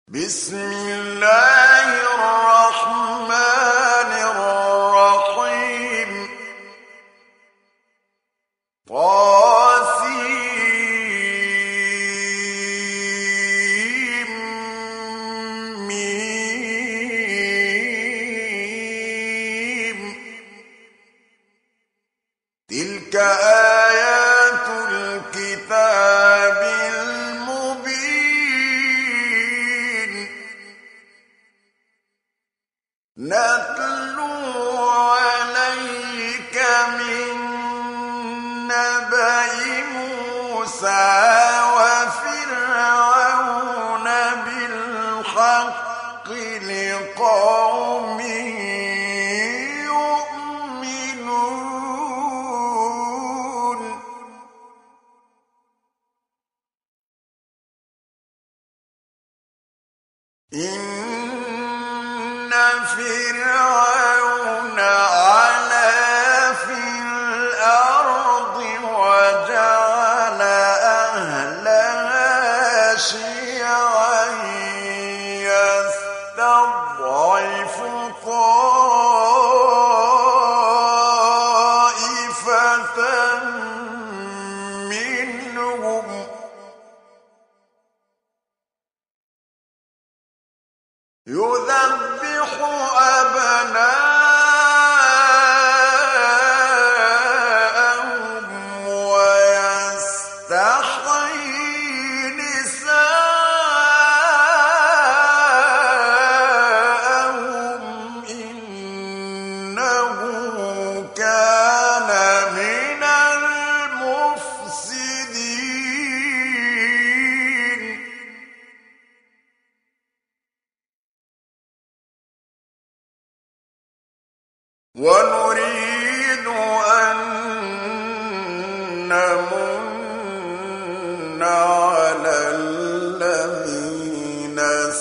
بسم الله الرحمن الرحيم طاسيم تلك آيات الكتاب المبين نتلو عليك من نبأ موسى وفرعون بالحق لقوم يؤمنون إن فرعون علا في الأرض وجعل أهلها شيعا يستضعف طائفة منهم يذبح أبناءهم ويستحيي نساءهم إنه كان من المفسدين ونريد أن نمن على الذين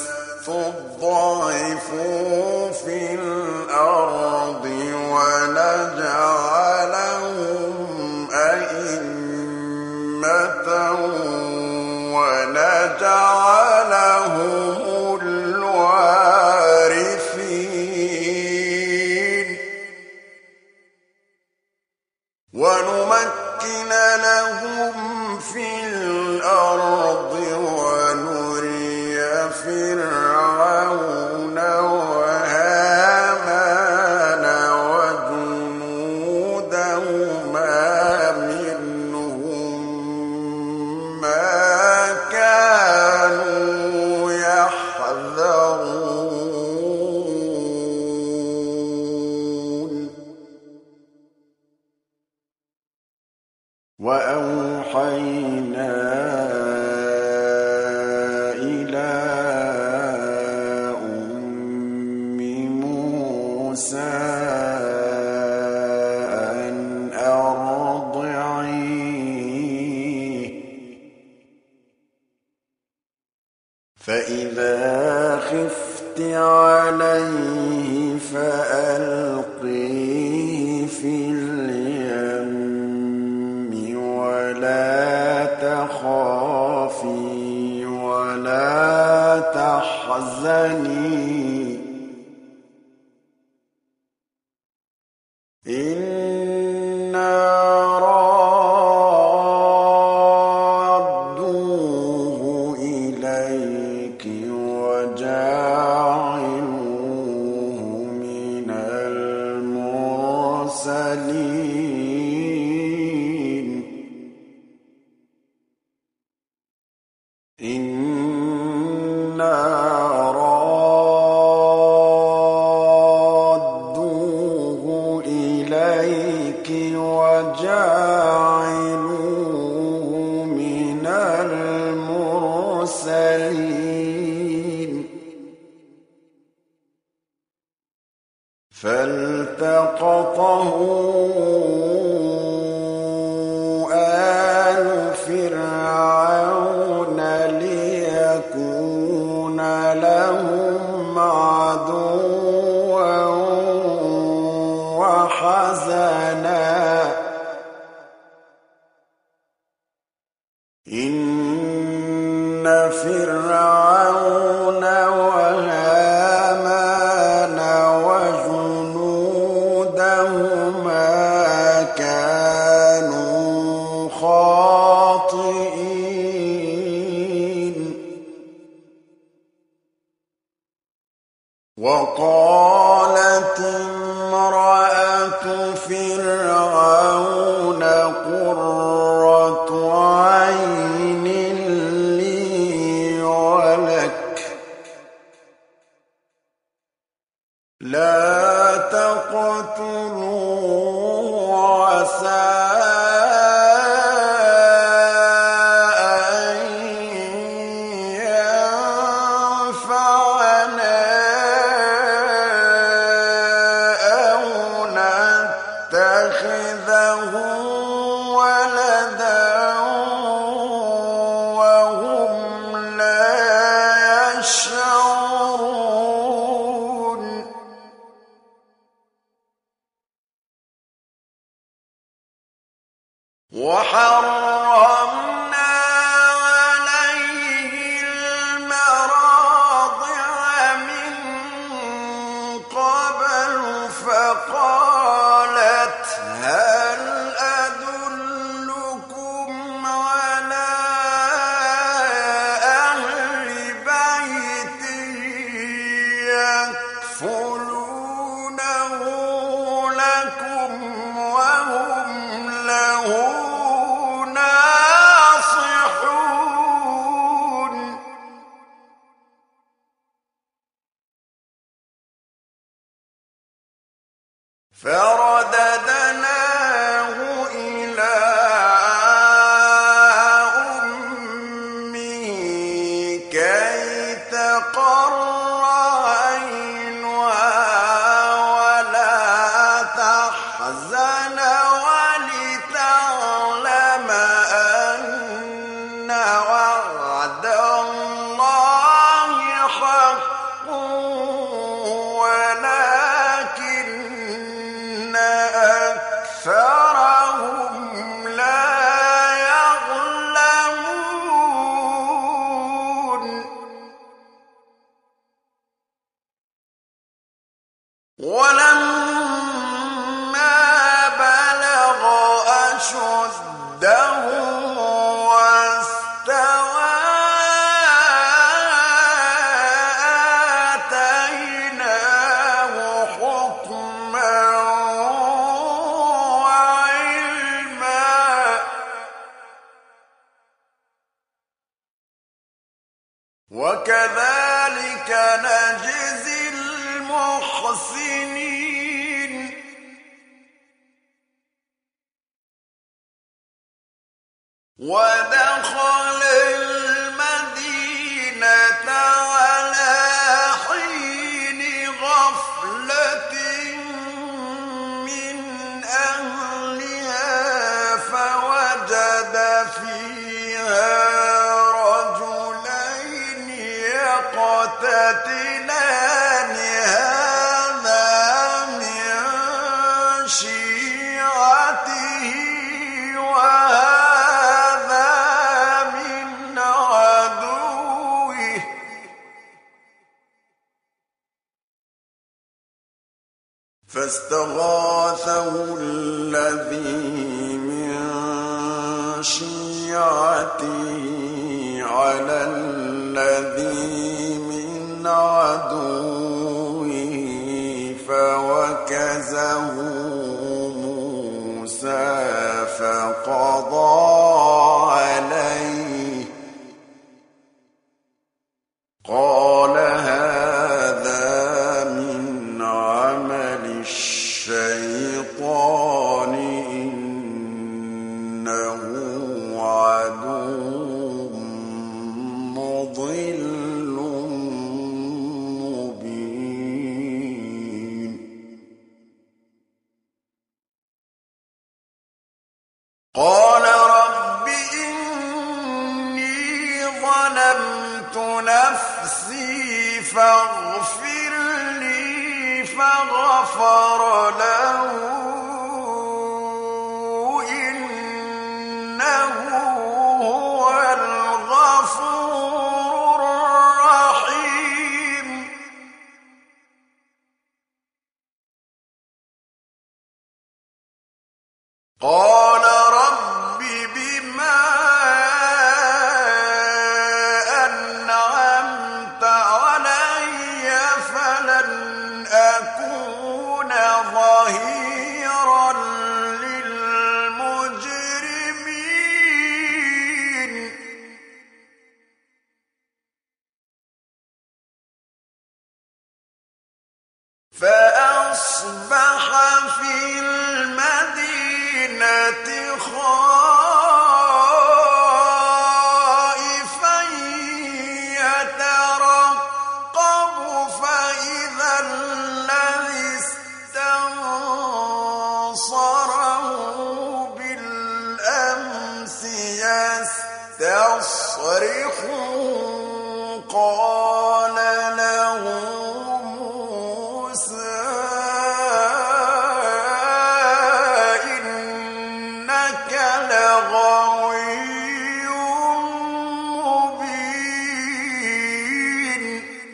استضعفوا في الأرض ونجعلهم أئمة ونجعلهم الوارثين ونمكن لهم في الأرض ونري فرعون وهامان وجنودهما منهم ما كانوا يحذرون وأوحينا إلى أم موسى أن أرضعيه فإذا خفت عليه فألقيه في اليم ولا تخافي ولا تحزني إنا رادوه إليك وجاعلوه من المرسلين إنا رادوه إليك وجاعلوه من المرسلين فالتقطه آل فرعون ليكون لهم عدوا وحزنا إن فِرْعَوْنَ وَهَامَانَ وَجُنُودَهُمَا كَانُوا خَاطِئِينَ وَقَالَتِ امْرَأَتُ فِرْعَوْنَ قُرَّةُ عَيْنٍ لِّي وَلَكَ لَا تَقْتُلُوهُ عَسَىٰ أَن يَنفَعَنَا أَوْ نَتَّخِذَهُ وَلَدًا وَهُمْ لَا يَشْعُرُونَ وَحَرَّمْنَا عَلَيْهِ الْمَرَاضِعَ مِن قَبْلُ فَقَالَتْ هَلْ أَدُلُّكُمْ عَلَىٰ أَهْلِ بَيْتٍ يَكْفُلُونَهُ لَكُمْ وَهُمْ لَهُ نَاصِحُونَ فَرَدَدْنَاهُ إِلَىٰ أُمِّهِ كَيْ تَقَرَّ عَيْنُهَا وَلَا تَحْزَنَ وَلِتَعْلَمَ أَنَّ وَعْدَ اللَّهِ حَقٌّ وَلَٰكِنَّ أَكْثَرَهُمْ لَا يَعْلَمُونَ وَلَمَّا بَلَغَ أَشُدَّهُ وَاسْتَوَىٰ آتَيْنَاهُ حُكْمًا وَعِلْمًا وَكَذَٰلِكَ نَجْزِي الْمُحْسِنِينَ وَدَخَلَ الْمَدِينَةَ عَلَىٰ حِينِ غَفْلَةٍ مِّنْ أَهْلِهَا فَوَجَدَ فِيهَا رَجُلَيْنِ يَقْتَتِلَانِ هَٰذَا مِن شِيعَتِهِ وَهَٰذَا مِنْ عَدُوِّهِ فَاسْتَغَاثَهُ الَّذِي مِن شِيعَتِهِ عَلَى الَّذِي مِنْ عَدُوِّهِ فَوَكَزَهُ مُوسَىٰ فَقَضَىٰ عَلَيْهِ قَالَ هَٰذَا مِنْ عَمَلِ الشَّيْطَانِ إِنَّهُ عَدُوٌّ مُّضِلٌّ مُّبِينٌ قَالَ رَبِّ إِنِّي ظَلَمْتُ نَفْسِي فَاغْفِرْ لِي فَغَفَرَ لَهُ إِنَّهُ هُوَ الْغَفُورُ فأصبح في المدينة خائفا يترقب فإذا الذي استنصره بالأمس يستصرخه قال له موسى إنك لغوي مبين.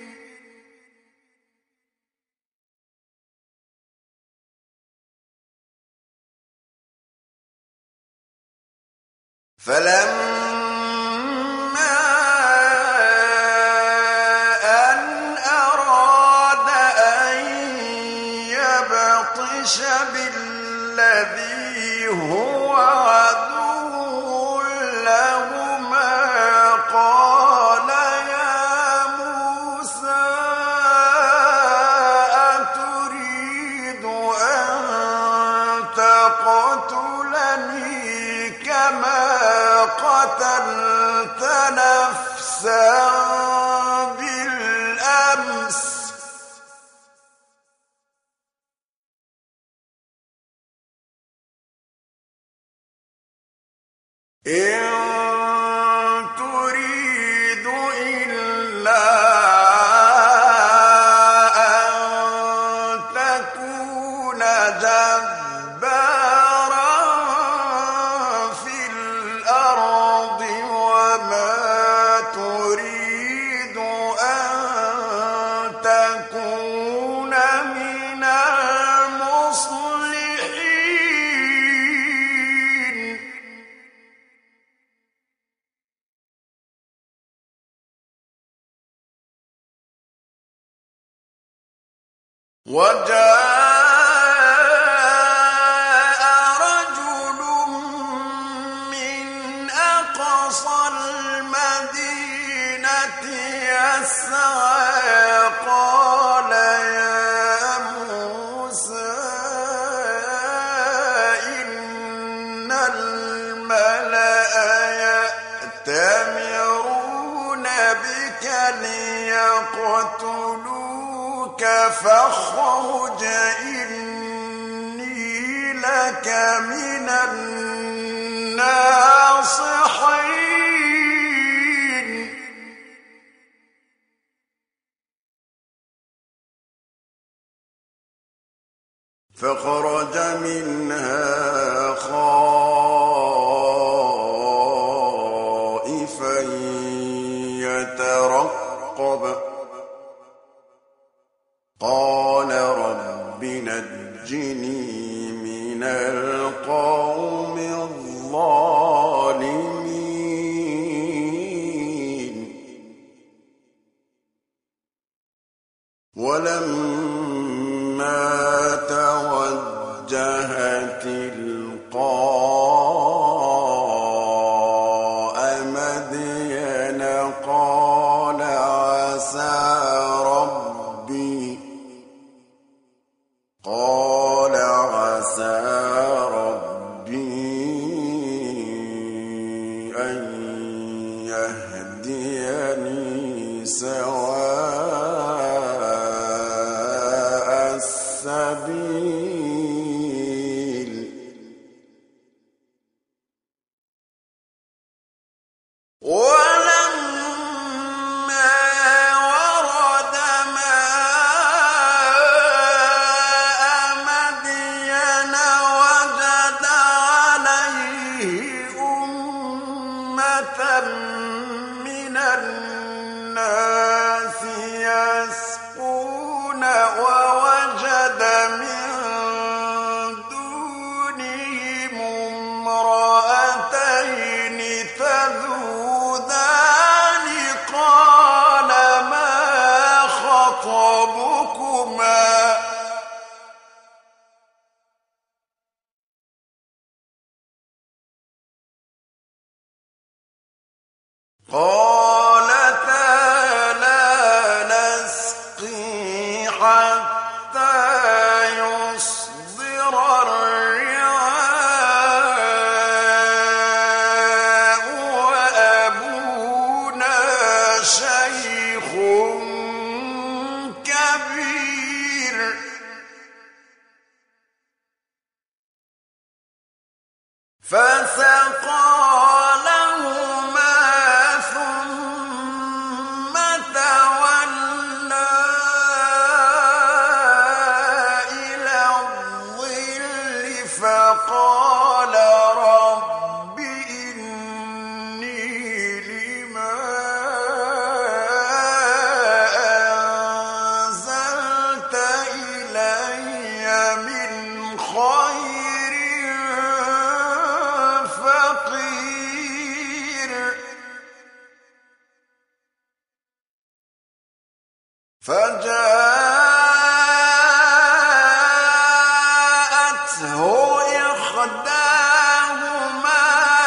فلما أن أراد أن يبطش بالذي هو عدو لهما قال يا موسى أتريد أن تقتلني كما قتلت نفسا بالأمس إن تريد إلا أن تكون جبارا في الأرض وما تريد أن تكون من المصلحين. وجاء رجل من أقصى المدينة يسعى قال يا موسى إن الملأ يأتمرون بك ليقتلوك فاخرج إني لك من الناصحين. فخرج منها خائفا يترقب قال رب نجني من القوم الظالمين. ولما توجه تلقاء مدين قال عسى ربي أن يهديني سواء السبيل. ولما ورد ماء مدين وجد عليه أمة من الناس يسقون ووجد من شيخ كبير فسقى لهما ثم تولى إلى الظل فقال رب إني لما أنزلت إلي من خير فقير فجاءته إحداهما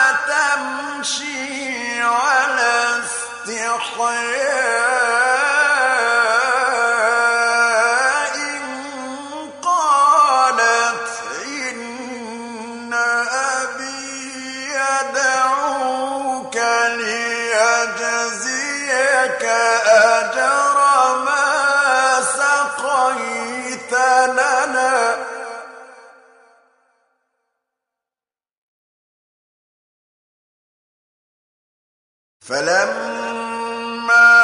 تمشي على استحياء قالت إن أبي يدعوك ليجزيك أجر ما سقيت لنا فلما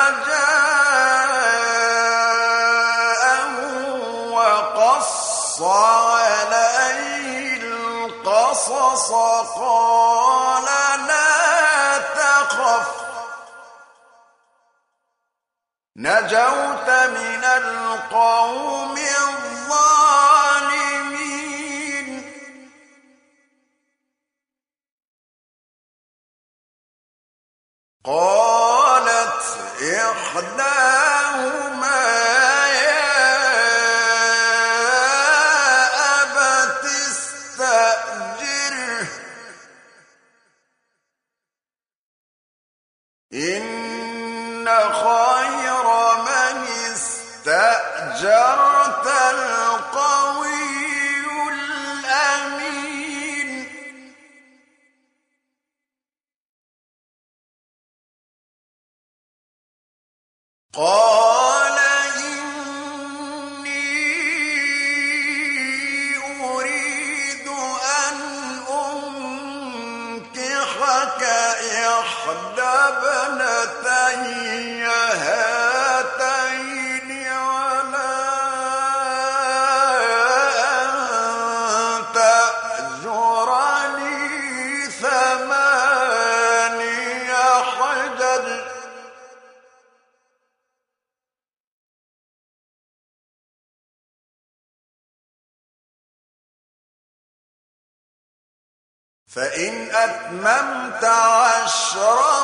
جاءه وقص عليه القصص قال لا تخف نجوت من القوم الظالمين قالت إحداهما يا أبت استأجره إن خير من استأجرت القوي الأمين قال إني أريد أن أنكحك إحدى ابنتي هاتين على أن تأجرني 8 حجج فإن أتممت 10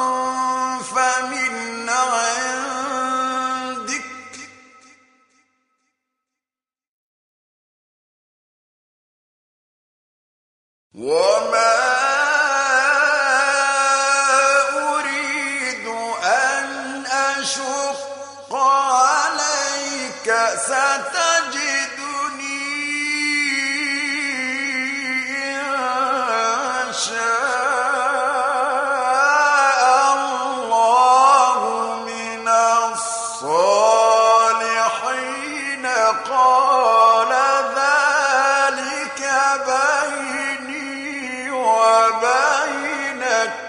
فمن عندك وما أريد أن أشق عليك ستجدني إن شاء الله من الصالحين قال ذلك بيني وبينك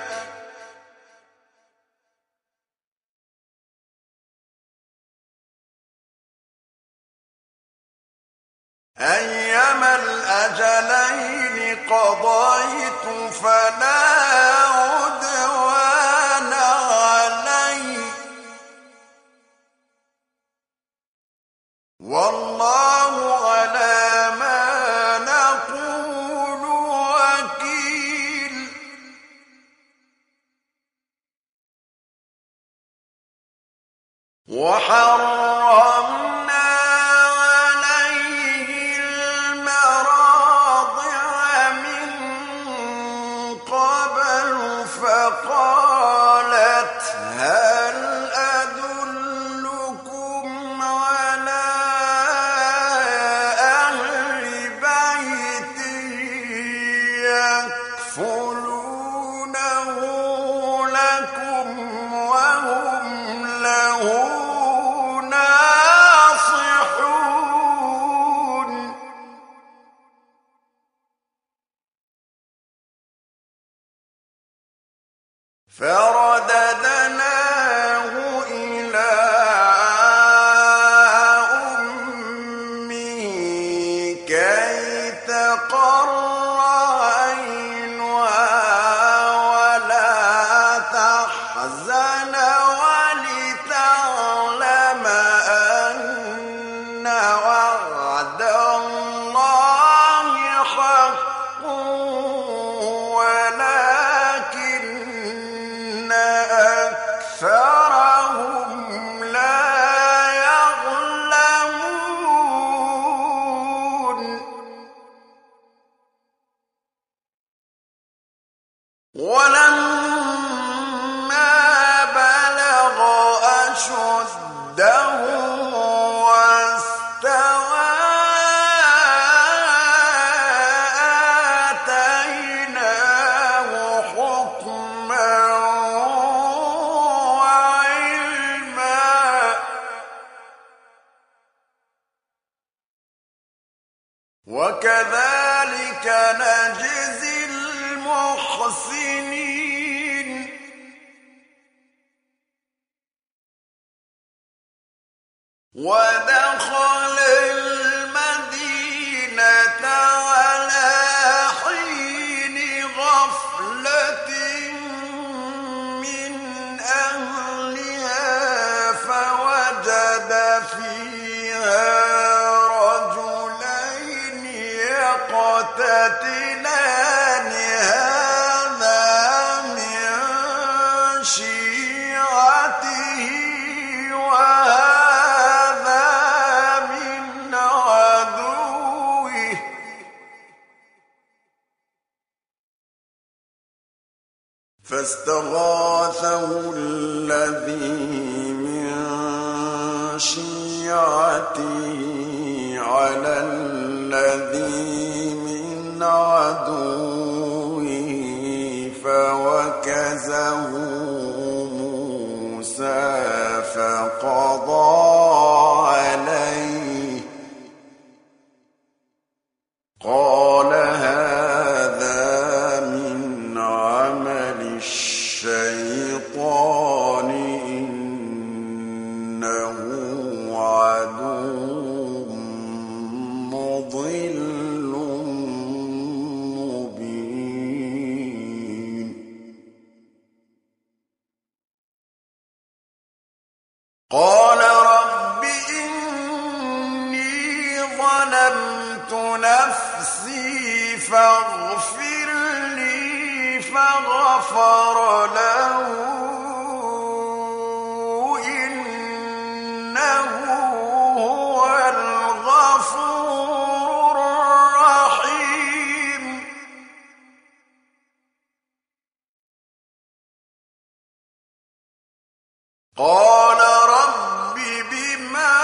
أيما الأجلين قضيت فلا عدوان علي والله على ما نقول وكيل وحرمنا عليه المراضع من قبل فقالت هل أدلكم على أهل بيت يكفلونه لكم وهو ودخل المدينة على حين غفلة من أهلها فوجد فيها رجلين يقتتلان هذا من شيعته وهذا من عدوه فاستغاثه الذي من شيعته على الذي من عدوه فوكزه موسى فقضى عليه قال هذا من عمل الشيطان إنه عدو مضل مبين قال رب إني ظلمت نفسي فاغفر لي فغفر له إنه هو الغفور الرحيم قال رب بما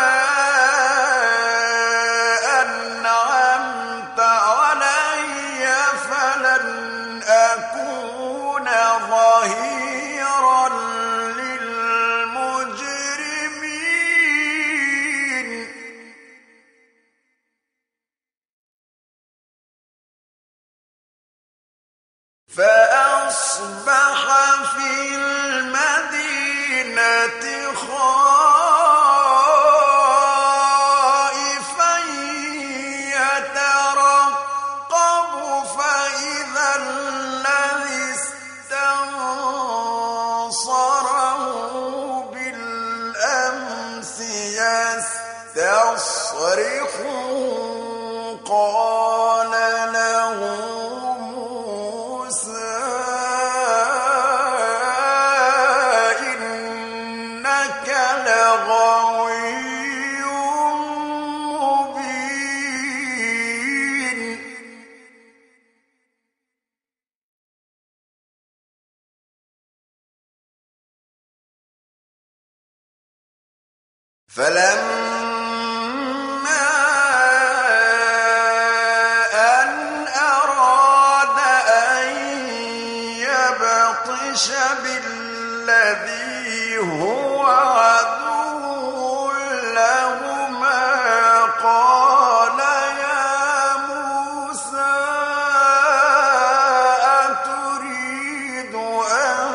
أنعمت علي فلن أكون ظهيرا للمجرمين فأصبح في المدينة خائفا يترقب فإذا الذي استنصره بالأمس يستصرخه قال له موسى إنك لغوي مبين فلما أن أراد أن يبطش بالذي هو عدو لهما قال يا موسى أتريد أن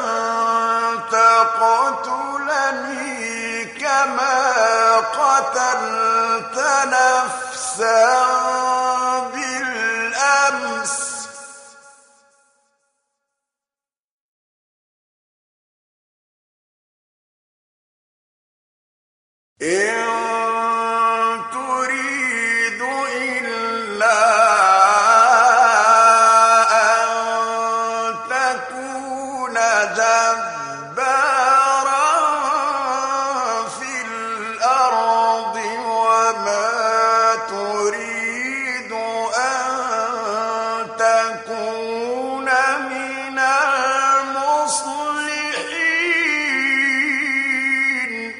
تقتلني كما قتلت نفسا بالأمس إن تريد إلا أن تكون جبارا في الأرض وما تريد أن تكون من المصلحين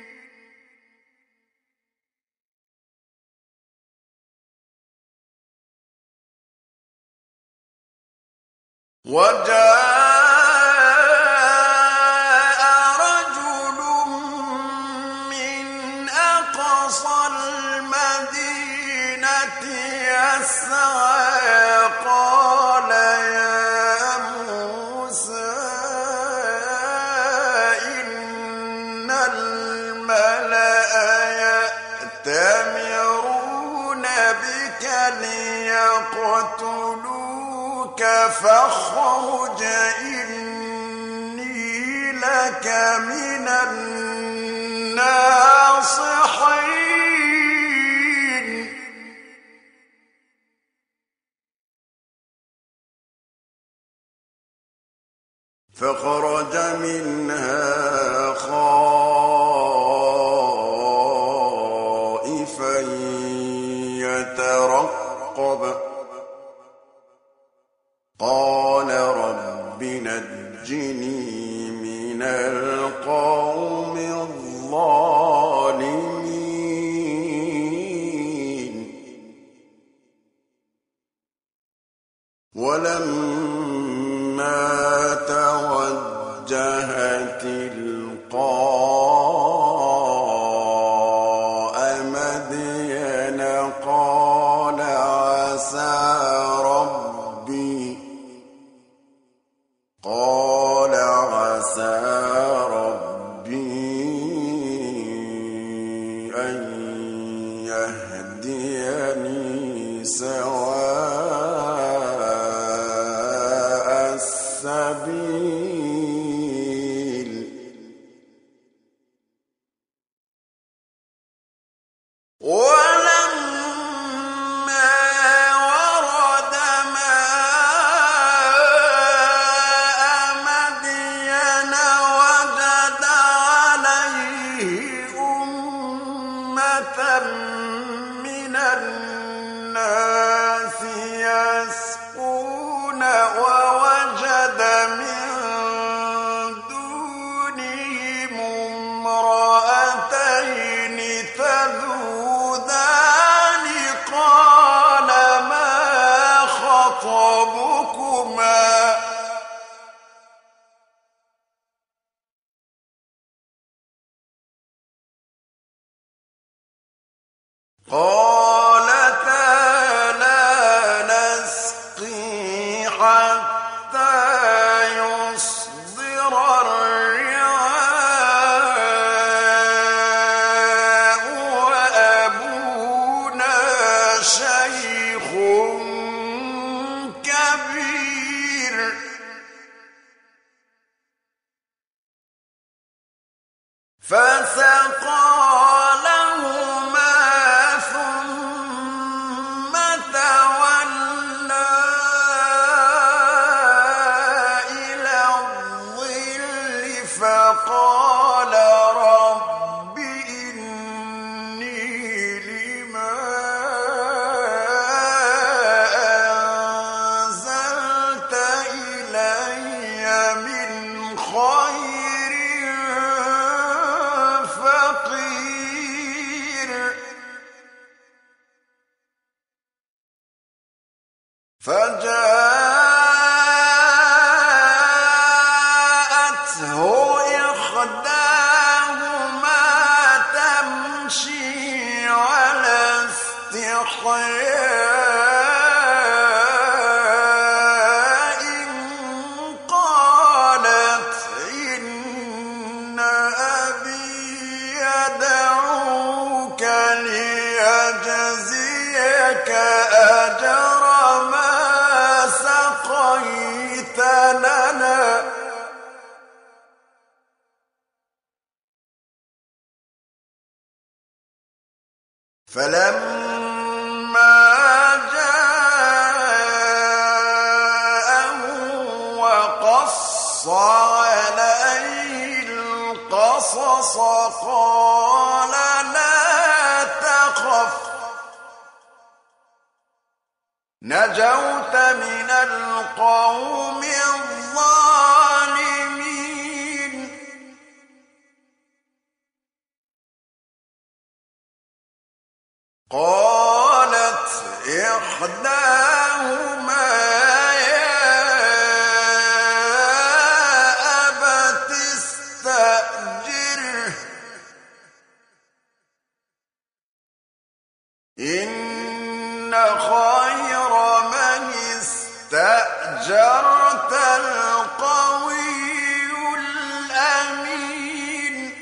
وجاء رجل من أقصى المدينة يسعى قال يا موسى إن الملأ ليقتلوك فاخرج إني لك من الناصحين فخرج منها خائفا يترقب قال رب نجني من القوم الظالمين ولما توجه تلقاء مدين قال عسى ربي أن يهديني سواء السبيل ولما ورد ماء مدين وجد عليه أمة من الناس يسقون ووجد من دونهم امرأتين تذودان قال ما خطبكما قالتا لا نسقي حتى يصدر الرعاء وأبونا شيخ كبير فسقى لهما ثم تولى إلى الظل فقال رب إني لما أنزلت إلي من خير فقير فجاءته إحداهما تمشي على استحياء قالت إن أبي يدعوك ليجزيك أجر ما سقيت لنا فلما جاءه وقص عليه القصص قال لا تخف نجوت من القوم الظالمين قالت إحداهما يا أبت استأجره إن خير من استأجرت القوي الأمين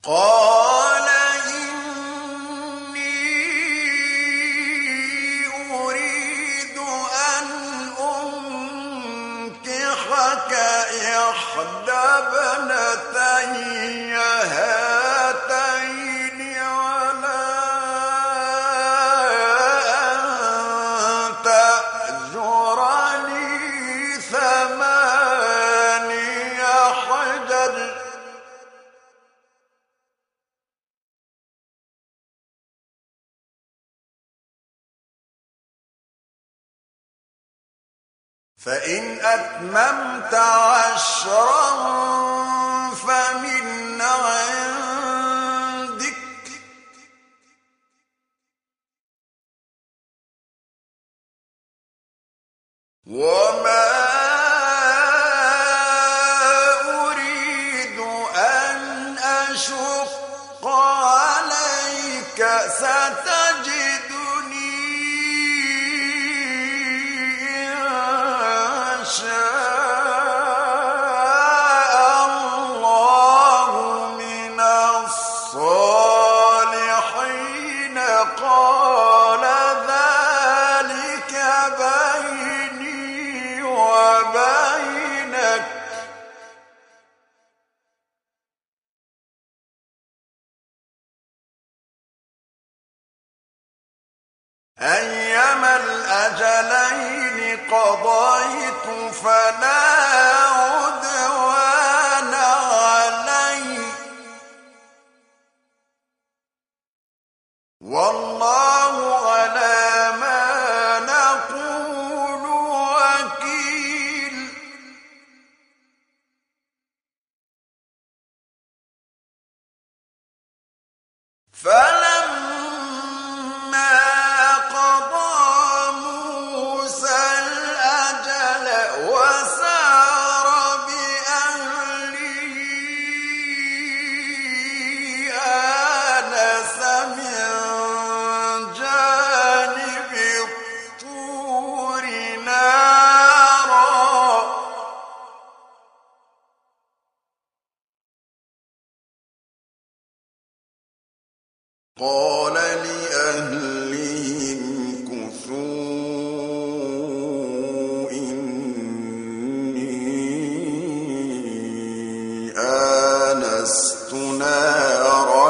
قال إني أريد أن أنكحك إحدى ابنتي هاتين على أن تأجرني 8 حجج فإن أتممت 10 فمن عندك وما أريد أن أشق عليك ستجدني إن شاء الله من الصالحين قال ذلك بيني وبينك أيما الأجلين قضيت فلا عدوان علي والله على ما نقول وكيل فلما قضى موسى الأجل وسار بأهله آنس من جانب الطور نارا قال لأهلهم كثوا إني آنست نارا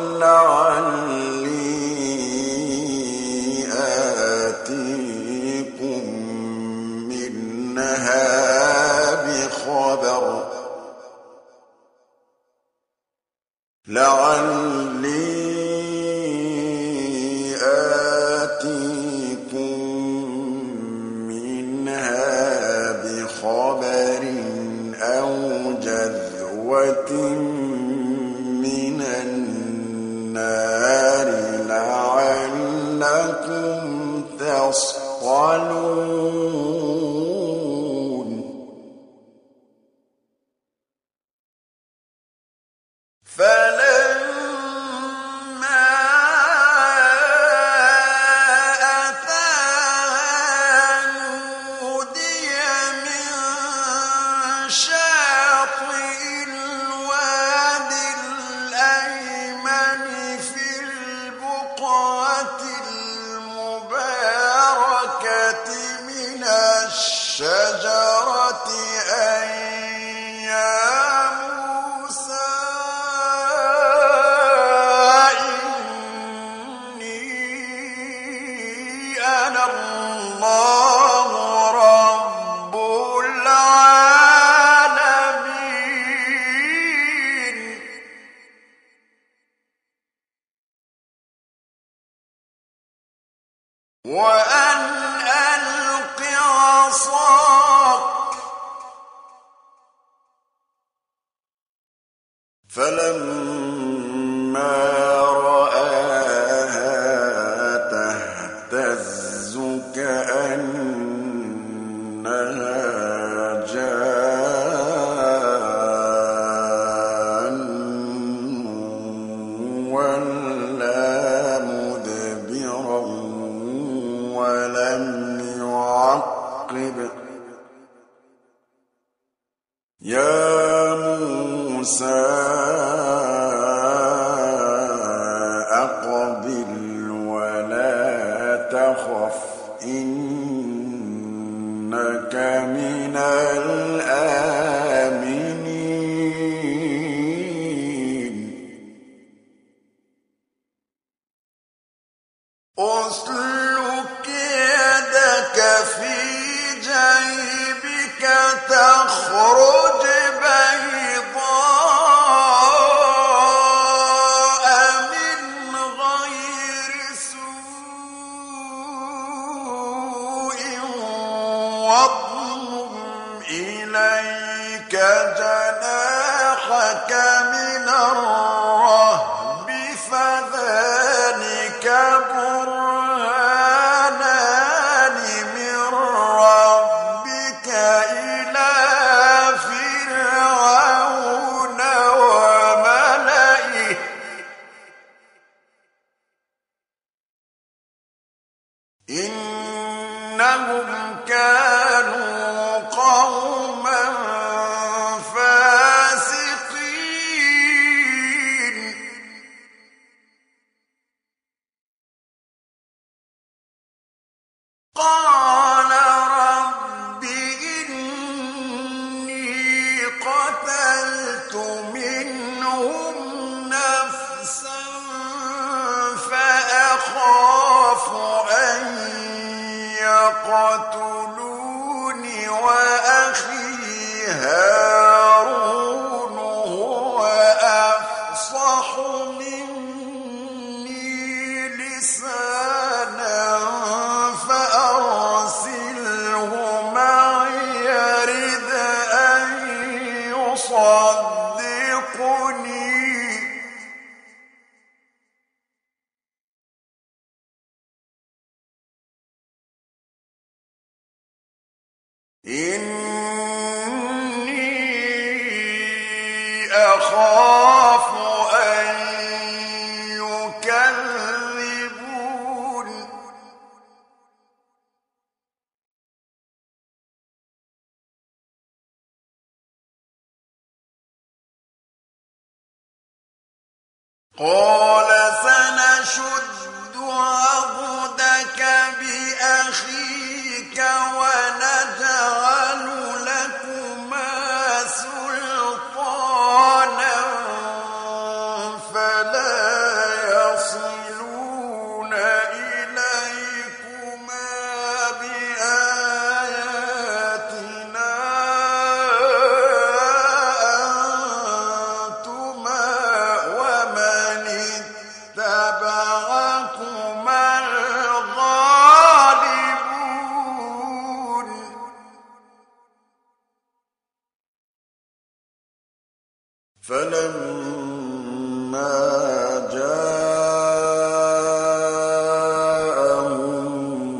لعلي آتيكم منها بخبر أو جذوة من النار لعلكم تصطلون فلما أتاها نودي من شاطئ الواد الأيمن في البقعة المباركة من الشجرة أن يا موسى إني أنا الله رب العالمين وأن ألق عصاك فلما رآها تهتز كأنها جان ولا مدبرا ولم يعقب يا موسى إنك من الآمنين أسلك يدك في جيبك تخرج بيضاء من غير سوء واضمم إليك جناحك من الرهب فذلك برهانان من ربك إلى فرعون وملئه إنهم كانوا قوما فاسقين قال رب إني قتلت منهم نفسا فأخاف أن يقتلون وأخي هارون هو أفصح مني لسانا فأرسله معي يرد أن يصدقني إني أخاف أن يكذبون قال سنشد عضدك بأخيك ونجعل لكما سلطانا فلا يصلون إليكما بآياتنا أنتما ومن اتبعكما الغالبون فلما جاءهم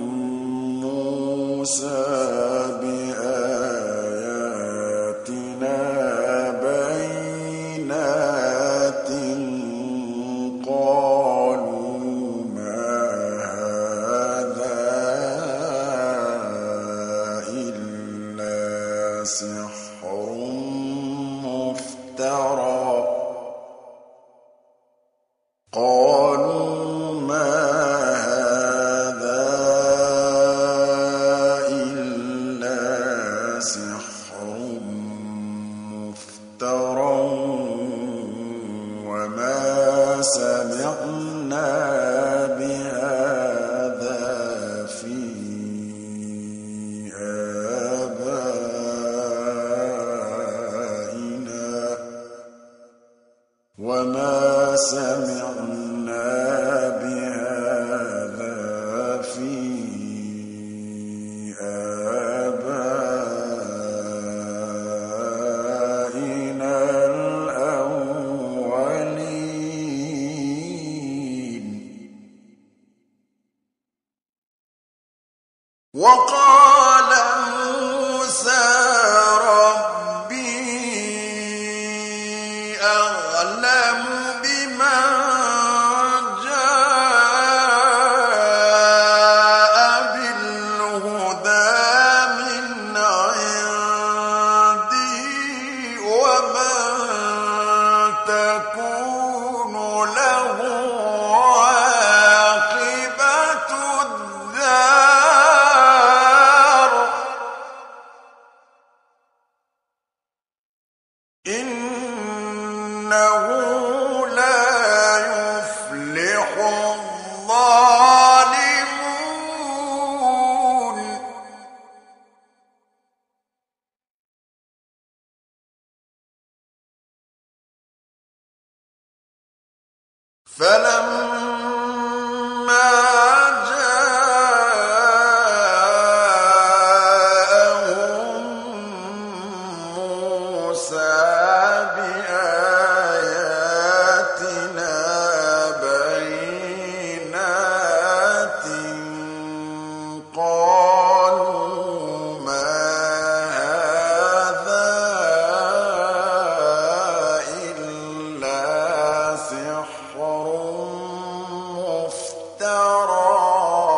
موسى بآياتنا بينات قالوا ما هذا إلا سحر مفترى قالوا ما هذا إلا سحر مفترى وما سمعنا بهذا في آبائنا إِنَّهُ لَا يُفْلِحُ الظَّالِمُونَ فَلَمَّا جَاءَهُم مُّوسَىٰ بِآيَاتِنَا بَيِّنَاتٍ قَالُوا مَا هَٰذَا إِلَّا سِحْرٌ مُّفْتَرًى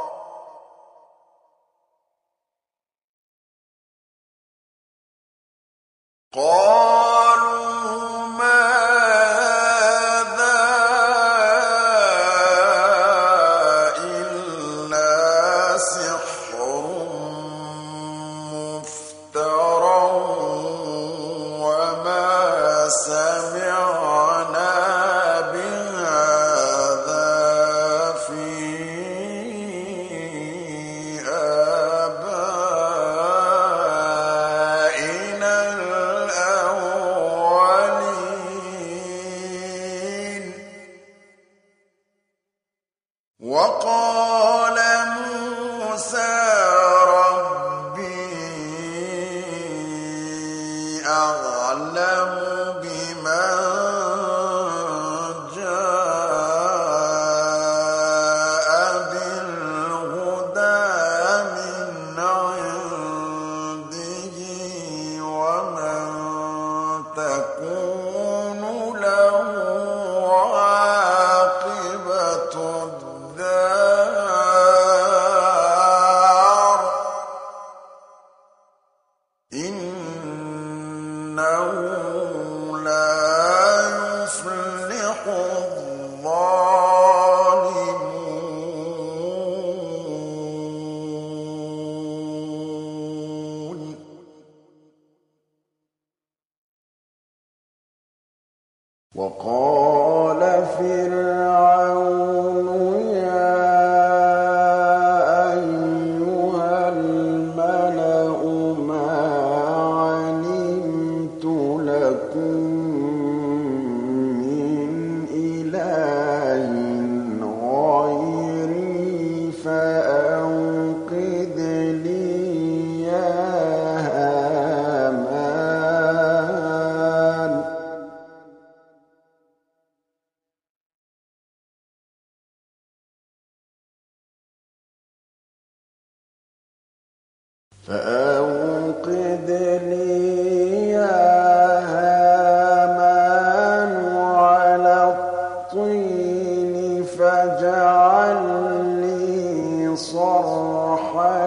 وَمَا سَمِعْنَا بِهَٰذَا فِي آبَائِنَا الْأَوَّلِينَ وَقَالَ مُوسَىٰ رَبِّي أَعْلَمُ بِمَن جَاءَ بِالْهُدَىٰ مِنْ عِندِهِ وَمَن تَكُونُ لَهُ عَاقِبَةُ الدَّارِ إِنَّهُ لَا يُفْلِحُ الظَّالِمُونَ وَقَالَ فِرْعَوْنُ يَا أَيُّهَا الْمَلَأُ مَا عَلِمْتُ لَكُم مِّنْ إِلَٰهٍ غَيْرِي فَأَوْقِدْ لِي يَا هَامَانُ عَلَى الطِّينِ فَاجْعَل لِّي صَرْحًا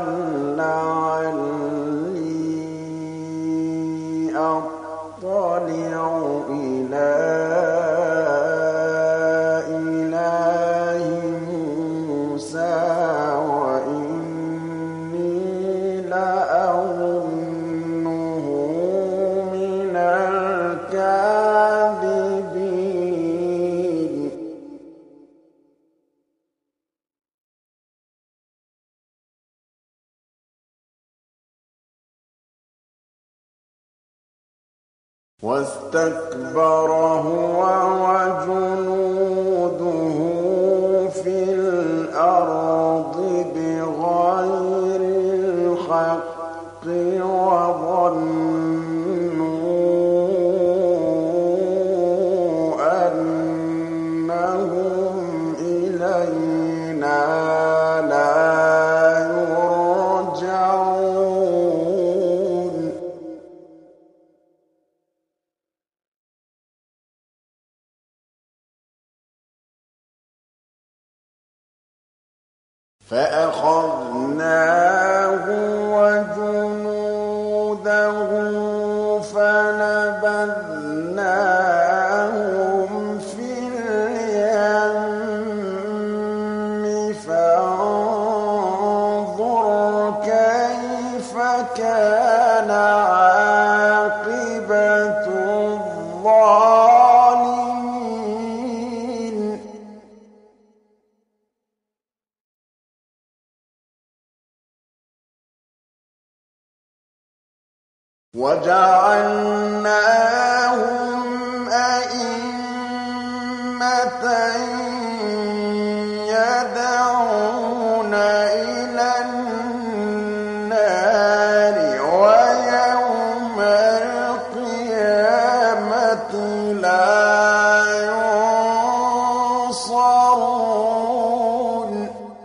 لَّعَلِّي أَطَّلِعُ إِلَىٰ إِلَٰهِ مُوسَىٰ وَإِنِّي لَأَظُنُّهُ مِنَ الْكَاذِبِينَ وَاسْتَكْبَرَ هُوَ وَجُنُودُهُ فِي الْأَرْضِ بِغَيْرِ الْحَقِّ وَظَنُّوا أَنَّهُمْ إِلَيْنَا لَا يُرْجَعُونَ فَأَخَذْنَاهُ وَجُنُودَهُ فَنَبَذْنَاهُمْ فِي الْيَمِّ فَانظُرْ كَيْفَ كَانَ عَاقِبَةُ وجعلناهم أئمة يدعون إلى النار ويوم القيامة لا ينصرون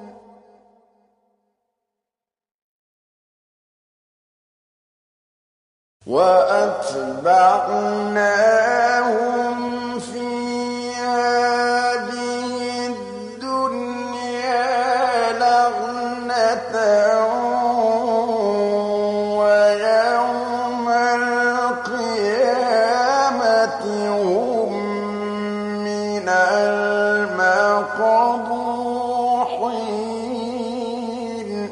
وأتبعناهم في هذه الدنيا لعنة ويوم القيامة هم من المقبوحين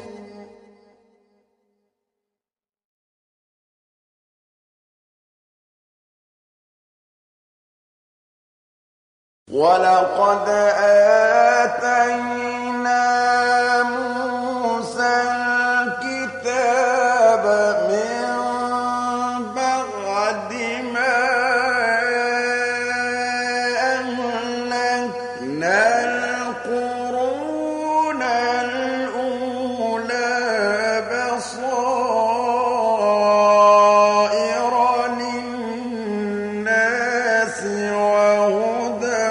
ولقد آتينا موسى الكتاب من بعد ما أهلكنا القرون الأولى بصائر للناس وهدى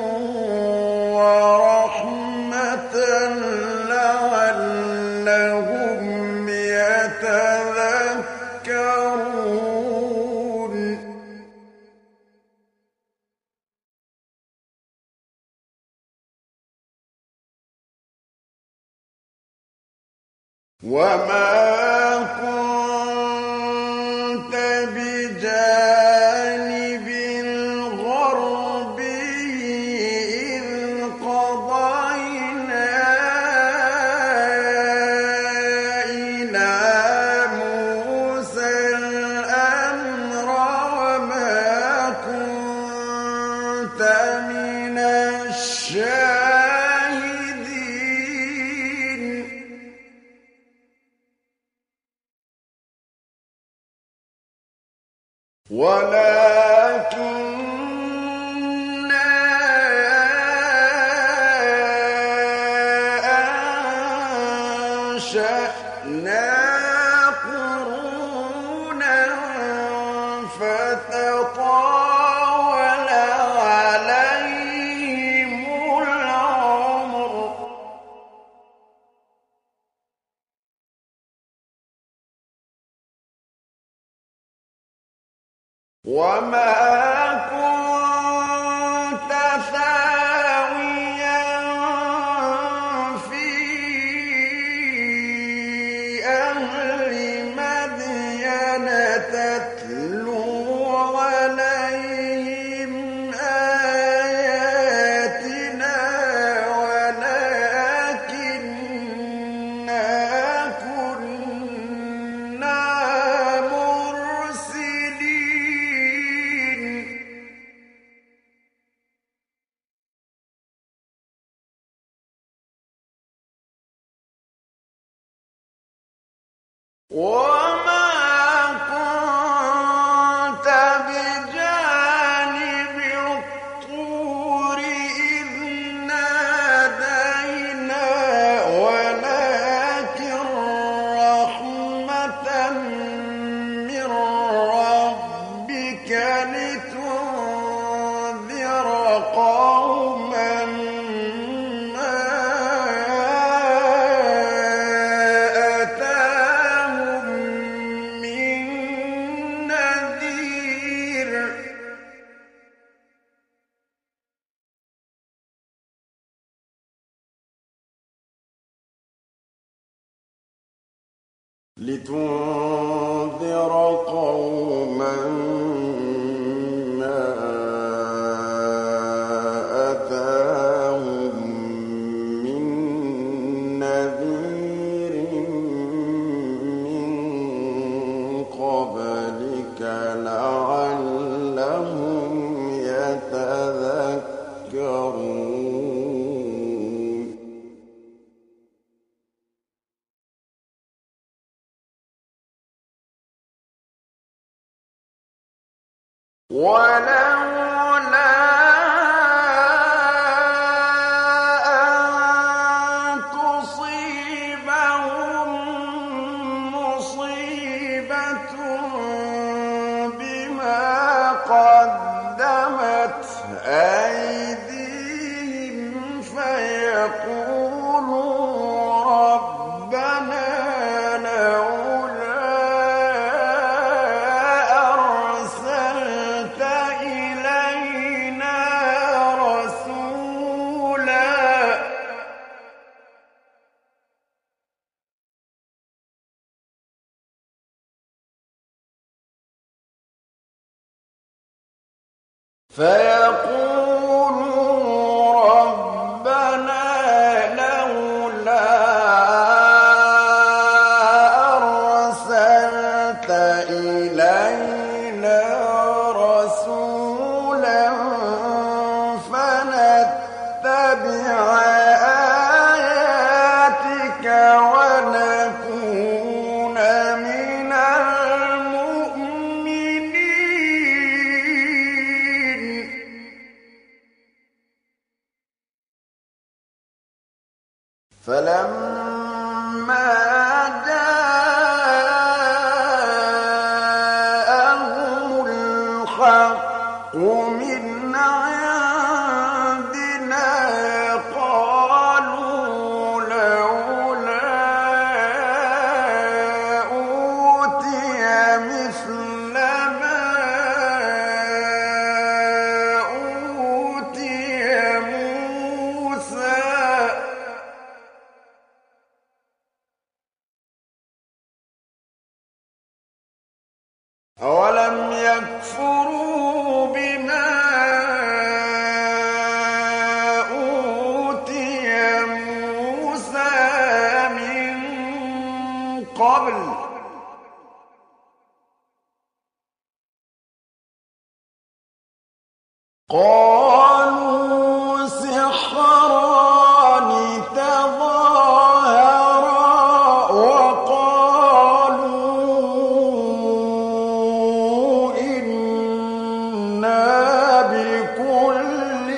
ورحمة لعلهم يتذكرون وما كنت بجانب الغربي إذ قضينا إلى موسى الأمر وما كنت من الشاهدين ولكننا أنشأنا قرونا فتطاول عليهم العمر وما كنت ثاويا في أهل مدين تتلو عليهم آياتنا ولكننا كنا مرسلين وما كنت بجانب الطور إذ نادينا ولكن رحمة من ربك لتنذر قوما ما أتاهم من نذير لتنذر قوما ما أتاهم من نذير من قبلك لعلهم يتذكرون ولولا أن تصيبهم مصيبة بما قدمت أيديهم فيقولوا ربنا لولا أرسلت إلينا رسولا فيقولوا ربنا لولا أرسلت إلينا رسولا فنتبع آياتك ونكون من المؤمنين فلما جاءهم الحق من عندنا قالوا لولا أوتي مثل ما أوتي موسى أولم يكفروا بما أوتي موسى من قبل قالوا سحران تظاهرا وقالوا إنا بكل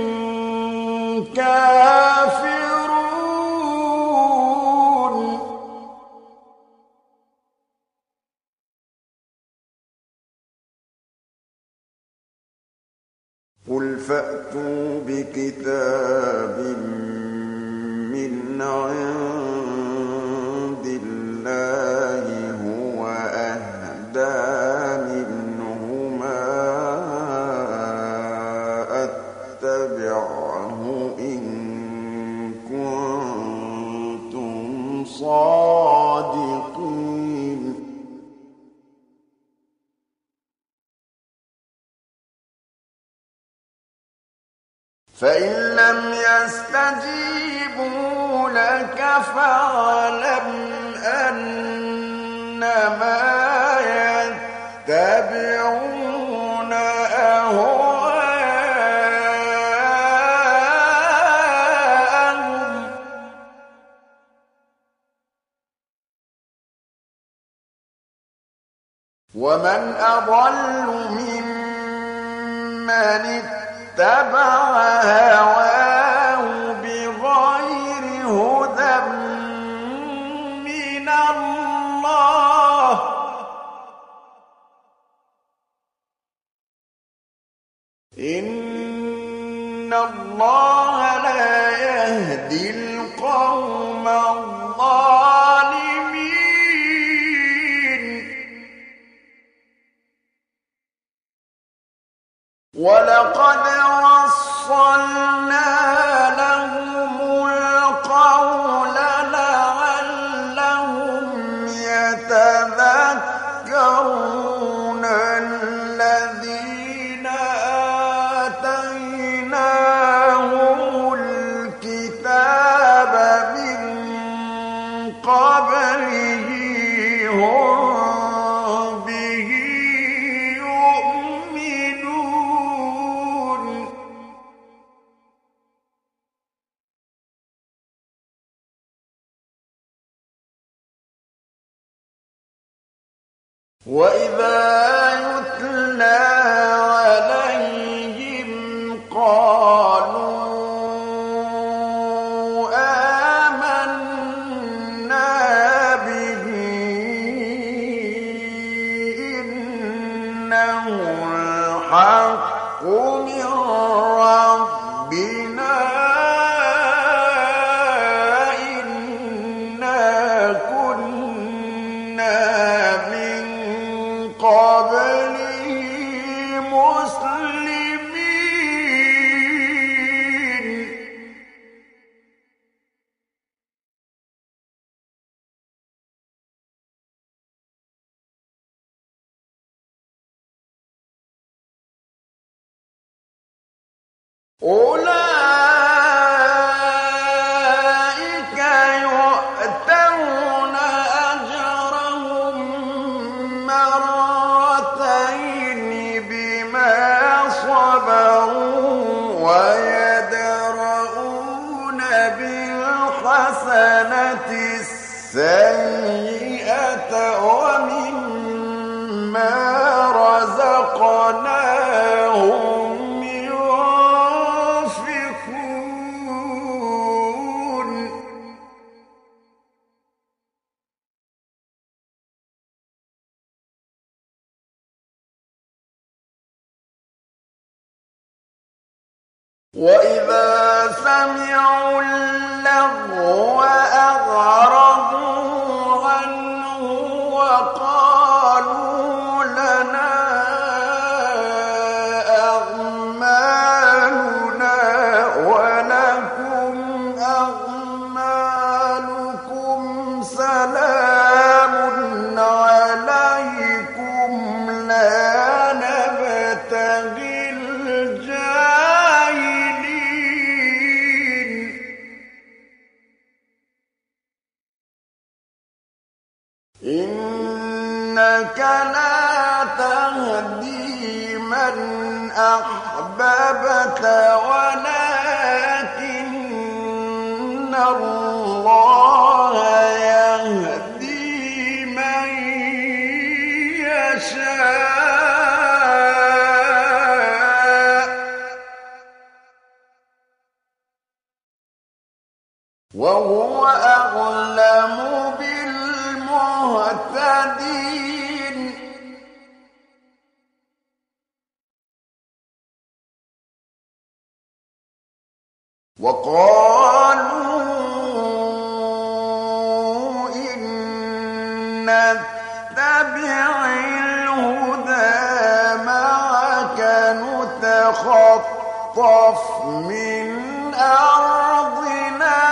كافرون قل فأتوا بكتاب من عند الله هو أهدى منهما أتبعه إن كنتم صادقين فإن لم يستجيبوا لك فاعلم أنما يتبعون أهواءهم ومن أضل ممن اتبع هواه بغير هدى من الله إن الله لا يهدي القوم الظالمين ولقد وصلنا لهم القول لعلهم يتذكرون الذين آتيناهم الكتاب من قبله هم به يؤمنون وإذا يتلى الحق من ربنا إنا كنا من قبله مسلمين أولئك يؤتون أجرهم مرتين بما صبروا ويدرؤون بالحسنة السيئة ومما رزقناهم وإذا سمعوا اللغو أعرضوا عنه وقالوا لنا أعمالنا ولكم أعمالكم سلام عليكم لا نبتغي إنك لا تهدي من أحببت ولكن الله يهدي من يشاء وهو أعلم بالمهتدين وقالوا إن نتبع الهدى معك نتخطف من أرضنا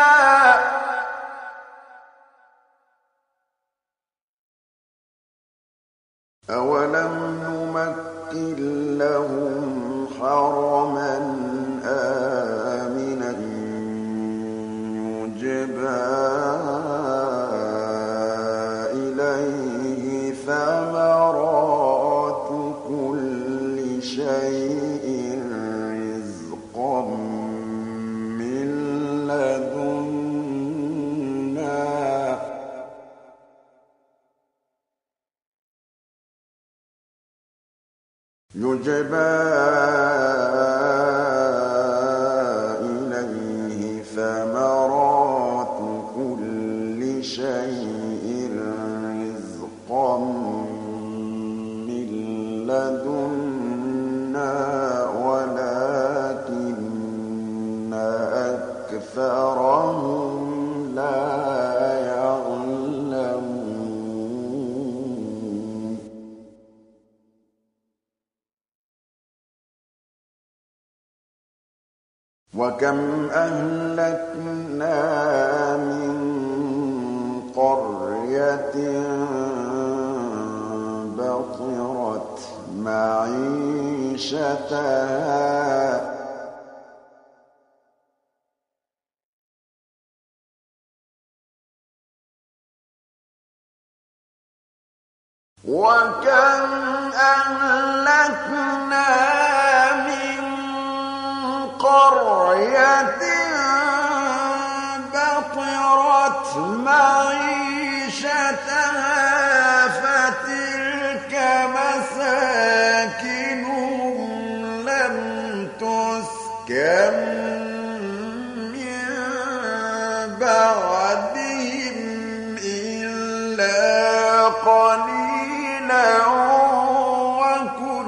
أولم نمكن لهم حرما آمنا يجبى إليه ثمرات كل شيء رزقا من لدنا يجبى إليه ثمرات كل شيء رزقا من لدنا ولكن أكثرهم لا يعلمون وكم أهلكنا من قرية بطرت معيشتها وكم أهلكنا من قرية بطرت معيشتها فتلك مساكنهم لم تسكن من بعدهم إلا قليلا وكنا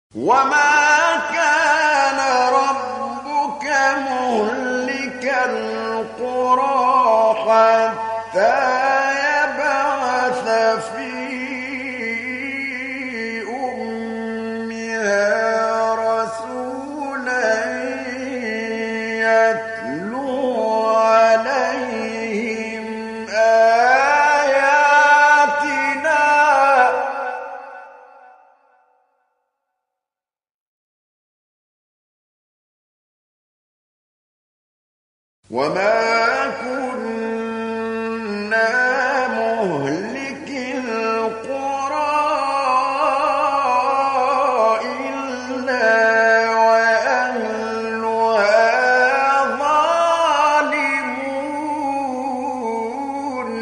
وما كان ربك مهلك القرى حتى يبعث في أمها رسولا يتلو عليهم آياتنا وما كنا مهلك القرى إلا وأهلها ظالمون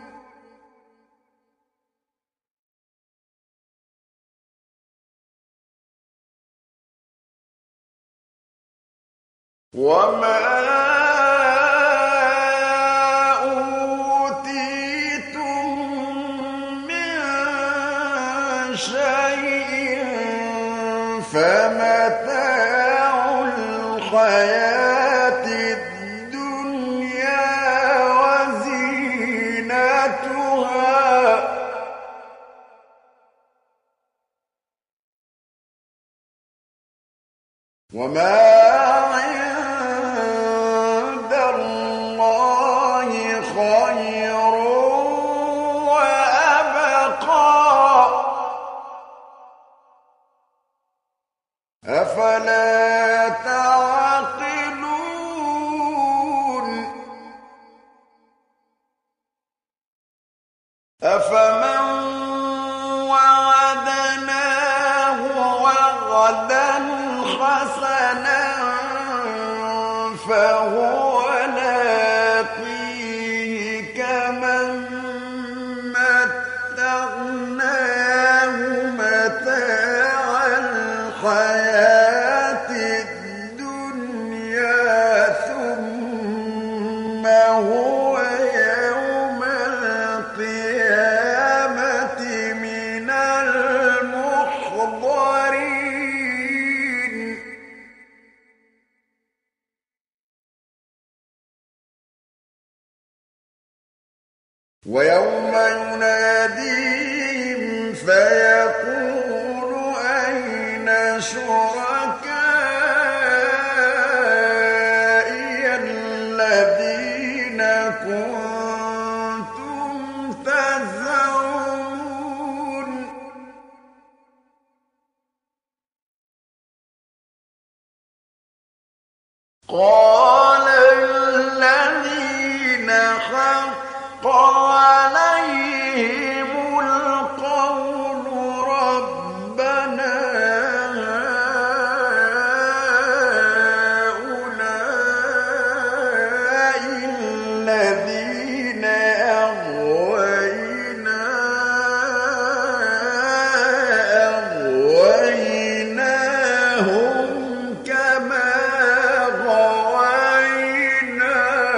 وما أوتيتم من شيء فمتاع الحياة الدنيا وزينتها وما عند الله خير وأبقى أفلا تعقلون أفمن وعدناه وعدا حسنا فهو لاقيه كمن متعناه متاع الحياة الدنيا ثم هو يوم القيامة من المحضرين ويوم يناديهم فيقول أين شركائي الذين كنتم تزعمون قال الذين حق عليهم القول ربنا هؤلاء الذين أغويناهم كما غوينا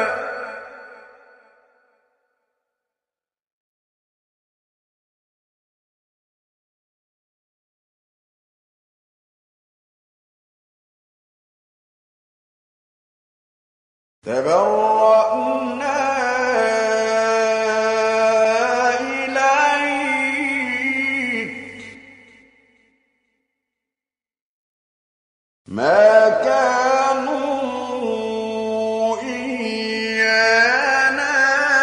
تبرأنا إليك ما كانوا إيانا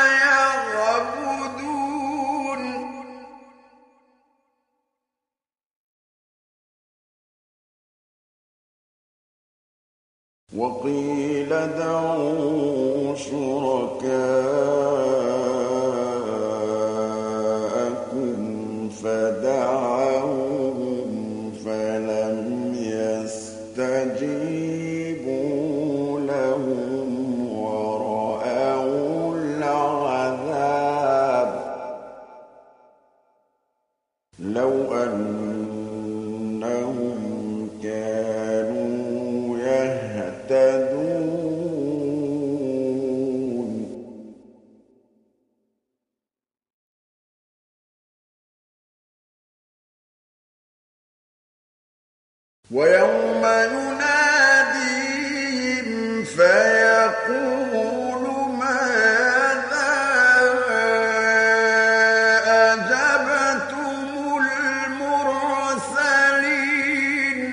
يعبدون وقيل ادعوا شركاءكم فدعوهم فلم يستجيبوا لهم ورأوا العذاب لو أنهم كانوا يهتدون ويوم يناديهم فيقول ماذا أجبتم المرسلين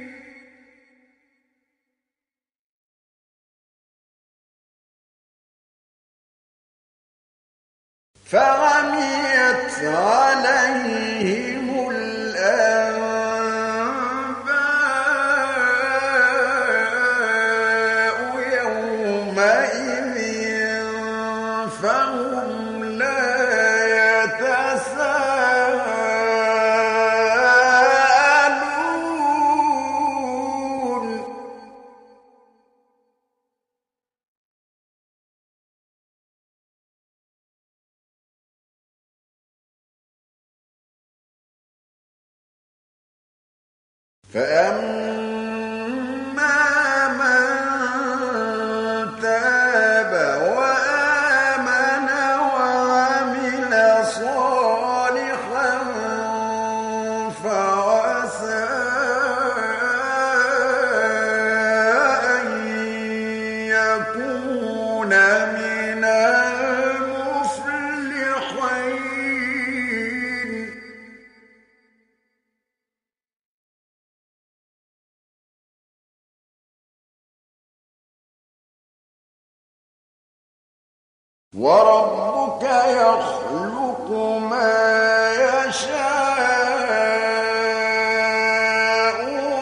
فعميت عليهم الأنباء يومئذ فهم لا يتساءلون فأما من تاب وآمن وعمل صالحا فعسى أن يكون من المفلحين وربك يخلق ما يشاء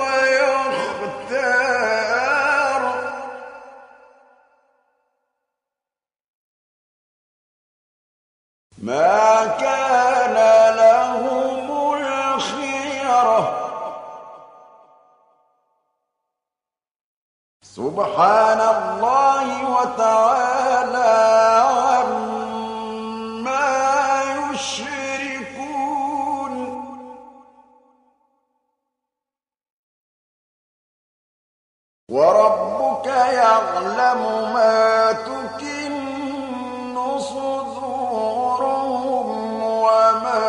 ويختار ما كان لهم الخيرة سبحان الله وتعالى عما يشركون وربك يعلم ما تكن صدورهم وما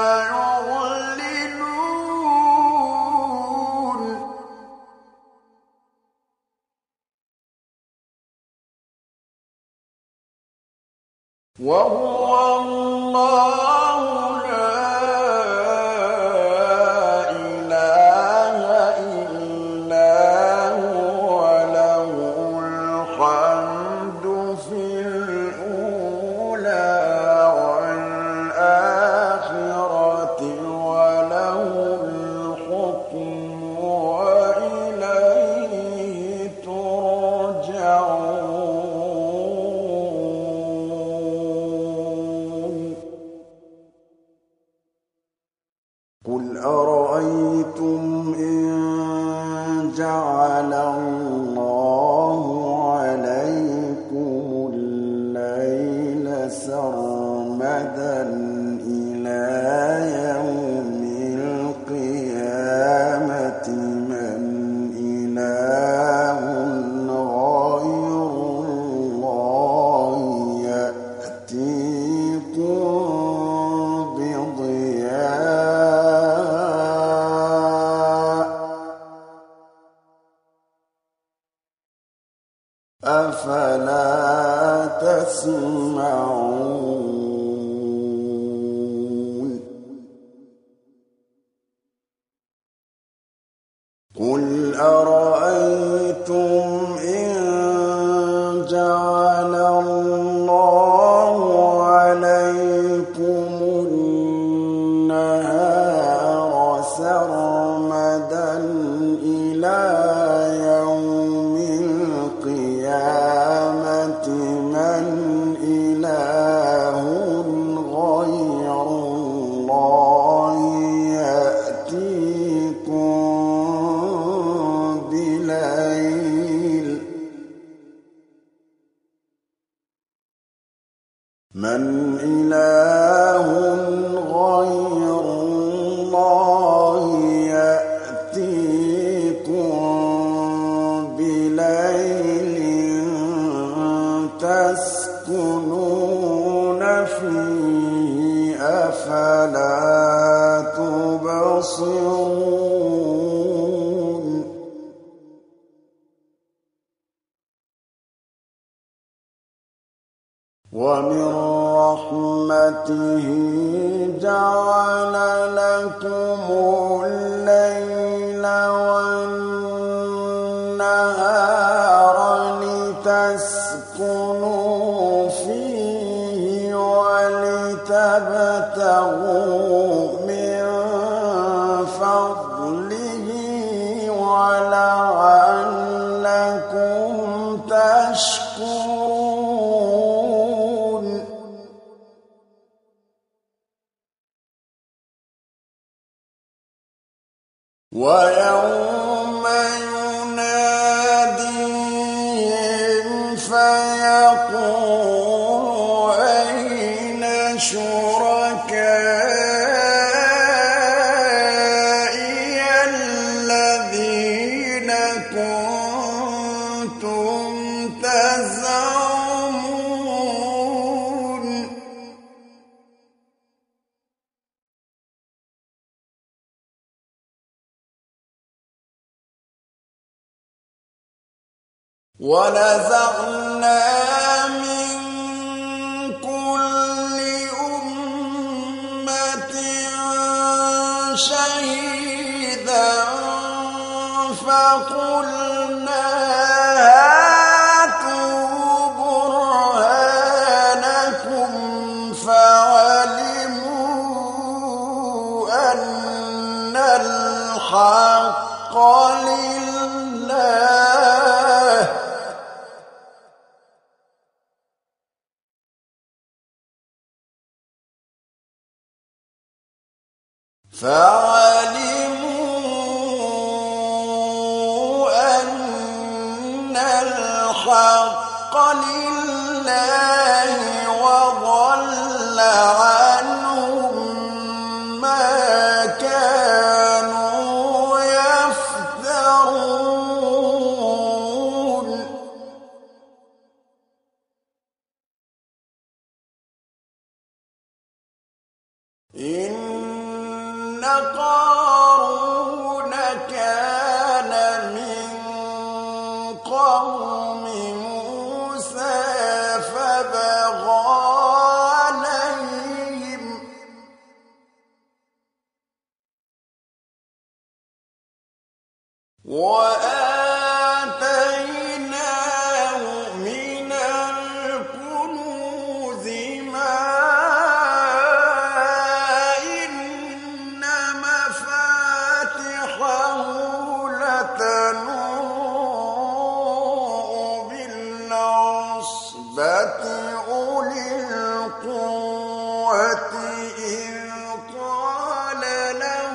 يعلنون وهو الله لا إله إلا هو له الحمد في الأولى والآخرة وله الحكم وإليه ترجعون قل أرأيتم إن جعل الله عليكم الليل سرمدا إلى يوم القيامة من إله غير الله يأتيكم أفلا تسمعون قل أرأيتم إن جعل الله عليكم النهار سرمدا إلى يوم القيامة من إله غير الله يأتيكم بليل من إله غير الله يأتيكم بليل تسكنون فيه أفلا تبصرون رحمته جعل لكم الليل والنهار لتسكنوا فيه ولتبتغوا من فضله ولعلكم تشكرون ويوم يناديهم فيقول أين شركائي الذين كنتم تزعمون ونزعنا من كل أمة شهيدا فقلنا هاتوا برهانكم فعلموا أن الحق لله فعلموا أن الحق لله وضل عنهم ما كانوا يفترون إن قارون كان من قوم موسى فبغى عليهم وآتيناه من الكنوز ما إن مفاتحه لتنوء بالعصبة أولي القوة إذ قال له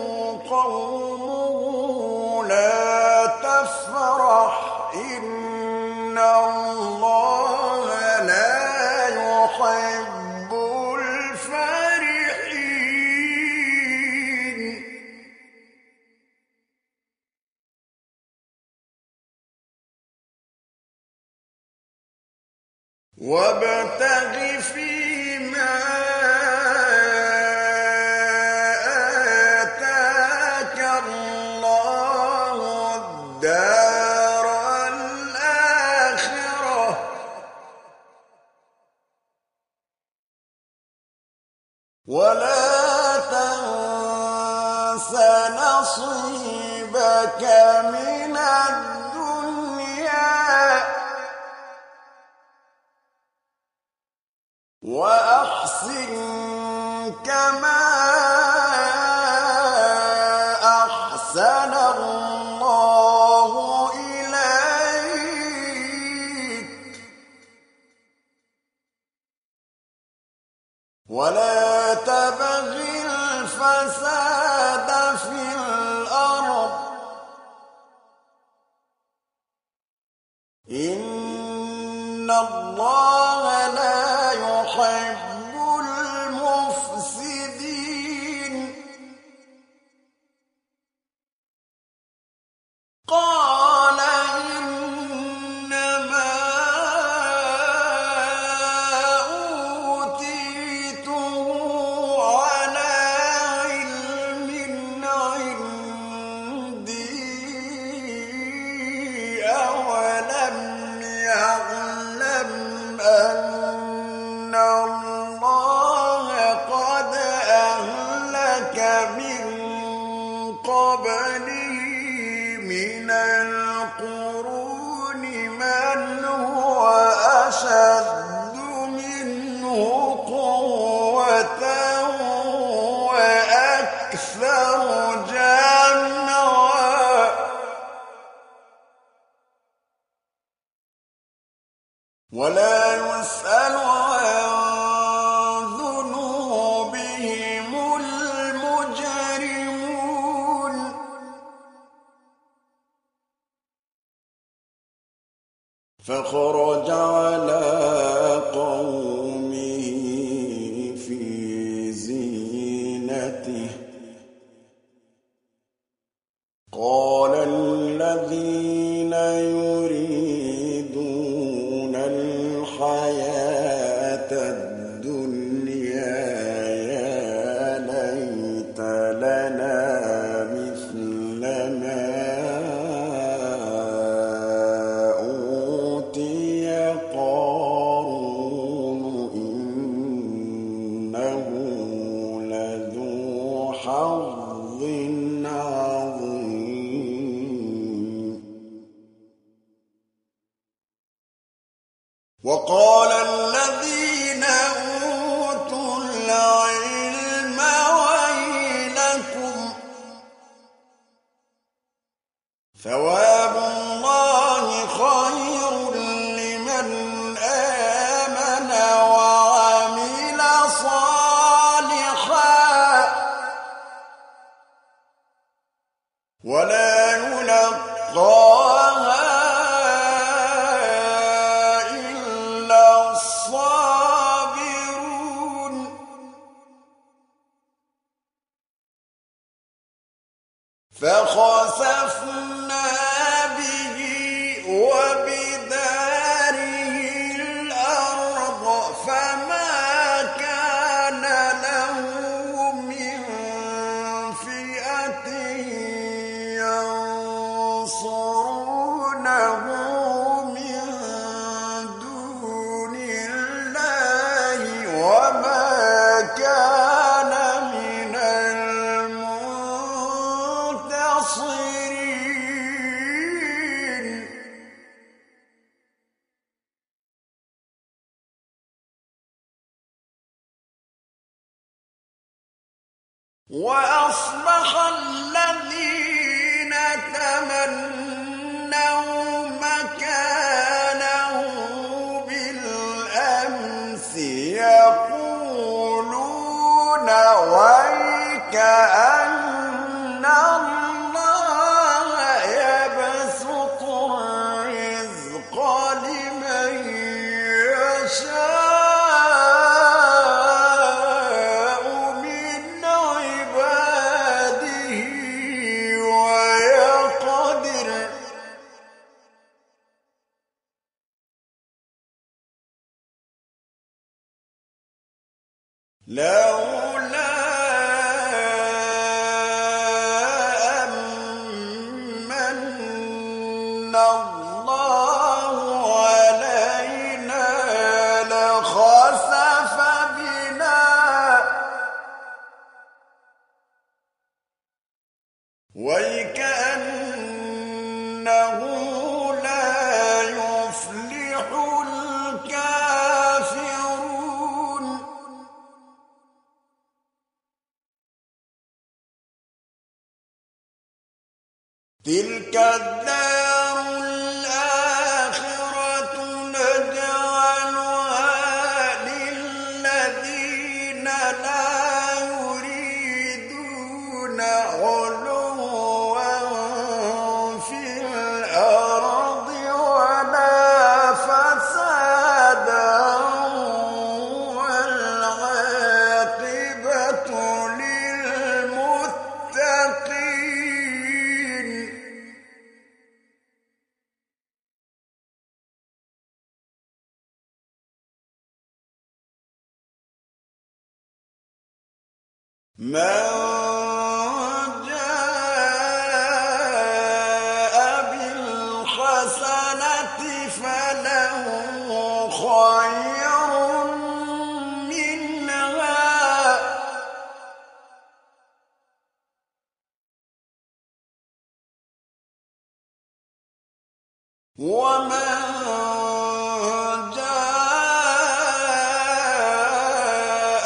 قومه لا تفرح إن الله لا يحب الفرحين وابتغ فيما آتاك الله الدار الآخرة ولا تنس نصيبك من الدنيا وأحسن كما أحسن الله إليك ولا تبغ الفساد في الأرض إن الله لا يحب المفسدين قال إنما أوتيته على علم فخرج على قومه في زينته قال الذين يريدون الحياة الدنيا يا ليت لنا مثل ما قارون إنه لذو حظ عظيم وقال الذين أوتوا العلم ويلكم ثواب الله خير لمن آمن وعمل صالحا ولا يلقاها إلا الصابرون فخسفنا به وبداره الأرض فما كان له من فئة ينصرونه من دون الله وما كان من المنتصرين وأصبح الذين تمنوا مكانه بالأمس يقولون ويكأن الله يبسط الرزق لمن يشاء من عباده ويقدر لولا أمن الله علينا لخسف بنا ويكأنه لا يفلح الكافرون تلك الدار الآخرة نجعلها للذين لا يريدون علوا في الأرض ولا فسادا والعاقبة للمتقين من جاء بالحسنة فله خير منها ومن جاء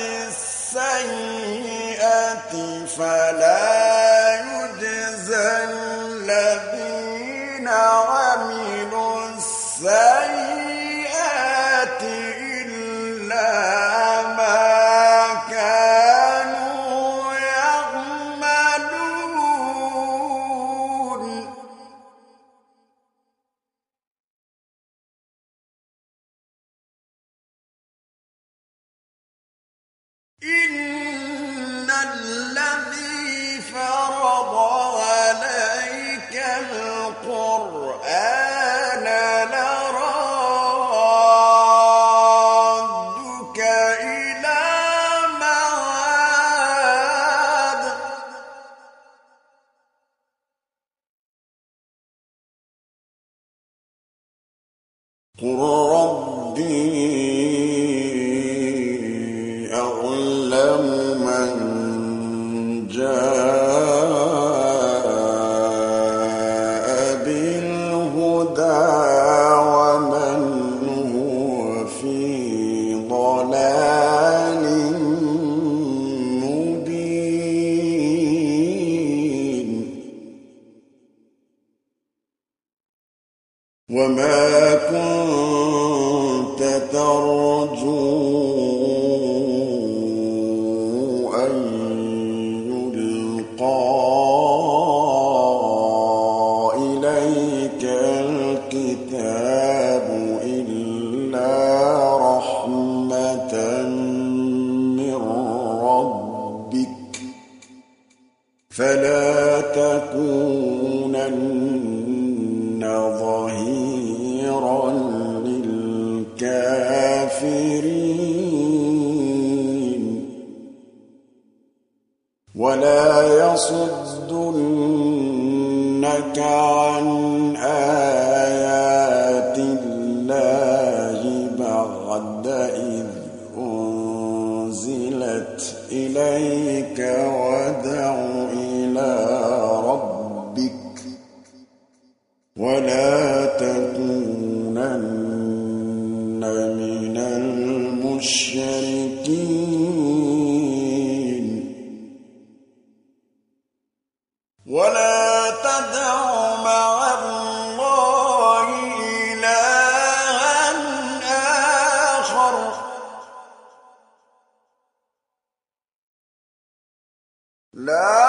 بالسيئة فلا يجزى الذين عملوا السيئات إلا ما كانوا يعملون يعلم من جاء بالهدى ومن هو في ضلال مبين وما كنت ترجو أن يلقى إليك الكتاب إلا رحمة من ربك فلا تكونن ظهيرا للكافرين ولا يصدنك عن آيات الله بعد إذ أنزلت إليك وادع إلى ربك ولا تكونن من المشركين ولا تدع مع الله إلها آخر لا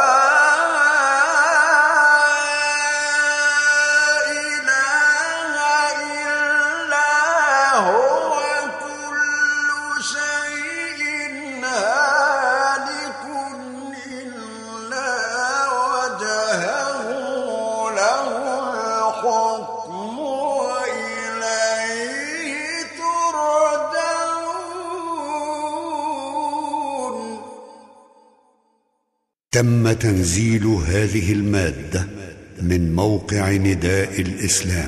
تم تنزيل هذه المادة من موقع نداء الإسلام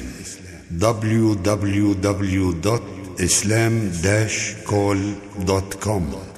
www.islam-call.com